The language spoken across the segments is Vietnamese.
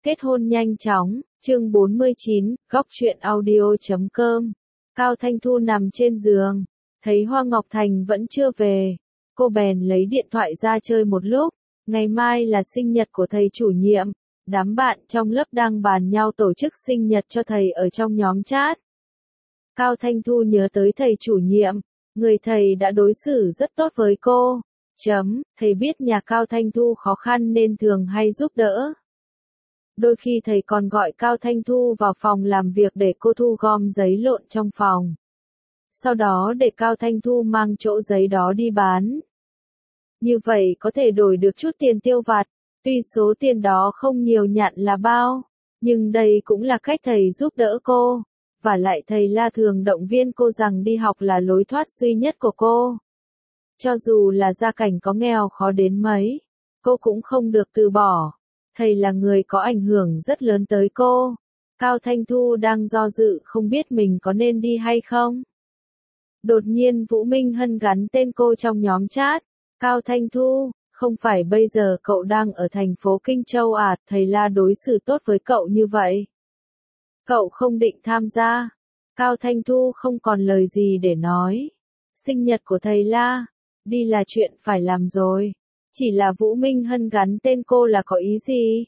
Kết hôn nhanh chóng, chương 49, góc truyện audio.com. Cao Thanh Thu nằm trên giường, thấy Hoa Ngọc Thành vẫn chưa về. Cô bèn lấy điện thoại ra chơi một lúc. Ngày mai là sinh nhật của thầy chủ nhiệm. Đám bạn trong lớp đang bàn nhau tổ chức sinh nhật cho thầy ở trong nhóm chat. Cao Thanh Thu nhớ tới thầy chủ nhiệm. Người thầy đã đối xử rất tốt với cô. Thầy biết nhà Cao Thanh Thu khó khăn nên thường hay giúp đỡ. Đôi khi thầy còn gọi Cao Thanh Thu vào phòng làm việc để cô thu gom giấy lộn trong phòng. Sau đó để Cao Thanh Thu mang chỗ giấy đó đi bán. Như vậy có thể đổi được chút tiền tiêu vặt, tuy số tiền đó không nhiều nhặn là bao, nhưng đây cũng là cách thầy giúp đỡ cô. Và lại thầy La thường động viên cô rằng đi học là lối thoát duy nhất của cô. Cho dù là gia cảnh có nghèo khó đến mấy, cô cũng không được từ bỏ. Thầy là người có ảnh hưởng rất lớn tới cô. Cao Thanh Thu đang do dự không biết mình có nên đi hay không. Đột nhiên Vũ Minh Hân gắn tên cô trong nhóm chat. Cao Thanh Thu, không phải bây giờ cậu đang ở thành phố Kinh Châu à, thầy La đối xử tốt với cậu như vậy. Cậu không định tham gia. Cao Thanh Thu không còn lời gì để nói. Sinh nhật của thầy La, đi là chuyện phải làm rồi. Chỉ là Vũ Minh Hân gắn tên cô là có ý gì?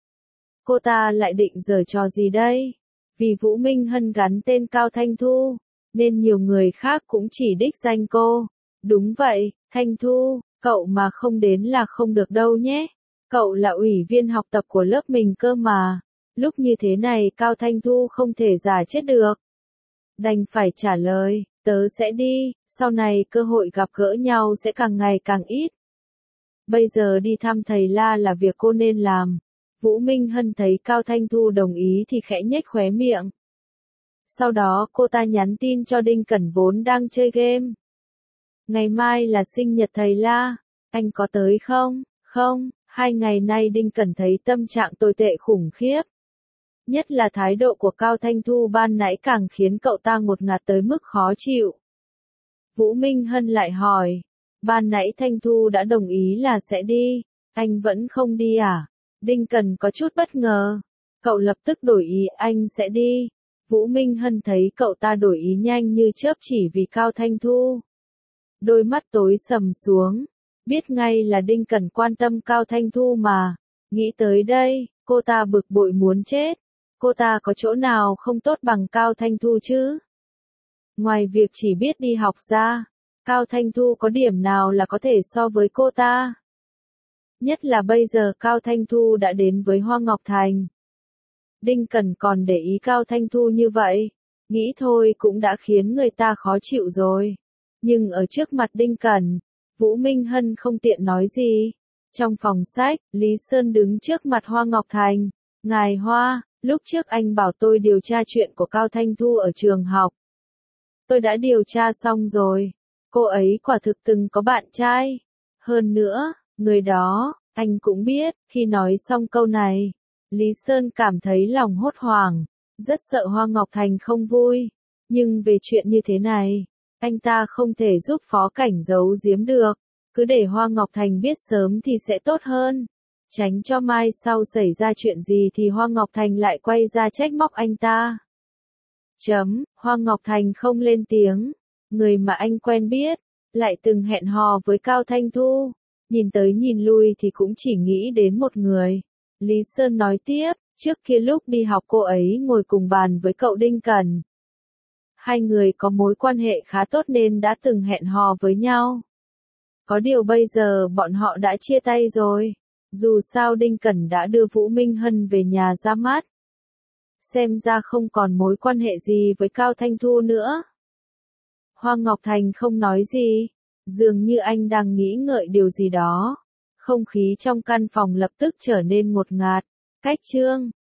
Cô ta lại định giở trò gì đây? Vì Vũ Minh Hân gắn tên Cao Thanh Thu, nên nhiều người khác cũng chỉ đích danh cô. Đúng vậy, Thanh Thu, cậu mà không đến là không được đâu nhé. Cậu là ủy viên học tập của lớp mình cơ mà. Lúc như thế này Cao Thanh Thu không thể giả chết được. Đành phải trả lời, tớ sẽ đi, sau này cơ hội gặp gỡ nhau sẽ càng ngày càng ít. Bây giờ đi thăm thầy La là việc cô nên làm. Vũ Minh Hân thấy Cao Thanh Thu đồng ý thì khẽ nhếch khóe miệng. Sau đó cô ta nhắn tin cho Đinh Cẩn vốn đang chơi game. Ngày mai là sinh nhật thầy La, anh có tới không? Không, 2 ngày nay Đinh Cẩn thấy tâm trạng tồi tệ khủng khiếp. Nhất là thái độ của Cao Thanh Thu ban nãy càng khiến cậu ta ngột ngạt tới mức khó chịu. Vũ Minh Hân lại hỏi. Ban nãy Thanh Thu đã đồng ý là sẽ đi, anh vẫn không đi à? Đinh Cẩn có chút bất ngờ. Cậu lập tức đổi ý, anh sẽ đi. Vũ Minh Hân thấy cậu ta đổi ý nhanh như chớp chỉ vì Cao Thanh Thu. Đôi mắt tối sầm xuống. Biết ngay là Đinh Cẩn quan tâm Cao Thanh Thu mà. Nghĩ tới đây, cô ta bực bội muốn chết. Cô ta có chỗ nào không tốt bằng Cao Thanh Thu chứ? Ngoài việc chỉ biết đi học ra, Cao Thanh Thu có điểm nào là có thể so với cô ta? Nhất là bây giờ Cao Thanh Thu đã đến với Hoa Ngọc Thành. Đinh Cẩn còn để ý Cao Thanh Thu như vậy, nghĩ thôi cũng đã khiến người ta khó chịu rồi. Nhưng ở trước mặt Đinh Cẩn, Vũ Minh Hân không tiện nói gì. Trong phòng sách, Lý Sơn đứng trước mặt Hoa Ngọc Thành. Ngài Hoa, lúc trước anh bảo tôi điều tra chuyện của Cao Thanh Thu ở trường học. Tôi đã điều tra xong rồi. Cô ấy quả thực từng có bạn trai. Hơn nữa, người đó, anh cũng biết. Khi nói xong câu này, Lý Sơn cảm thấy lòng hốt hoảng, rất sợ Hoa Ngọc Thành không vui. Nhưng về chuyện như thế này, anh ta không thể giúp Phó Cảnh giấu giếm được. Cứ để Hoa Ngọc Thành biết sớm thì sẽ tốt hơn. Tránh cho mai sau xảy ra chuyện gì thì Hoa Ngọc Thành lại quay ra trách móc anh ta. Hoa Ngọc Thành không lên tiếng. Người mà anh quen biết, lại từng hẹn hò với Cao Thanh Thu. Nhìn tới nhìn lui thì cũng chỉ nghĩ đến một người. Lý Sơn nói tiếp, trước kia lúc đi học cô ấy ngồi cùng bàn với cậu Đinh Cẩn. Hai người có mối quan hệ khá tốt nên đã từng hẹn hò với nhau. Có điều bây giờ bọn họ đã chia tay rồi. Dù sao Đinh Cẩn đã đưa Vũ Minh Hân về nhà ra mắt. Xem ra không còn mối quan hệ gì với Cao Thanh Thu nữa. Hoa Ngọc Thành không nói gì. Dường như anh đang nghĩ ngợi điều gì đó. Không khí trong căn phòng lập tức trở nên ngột ngạt. Cách chương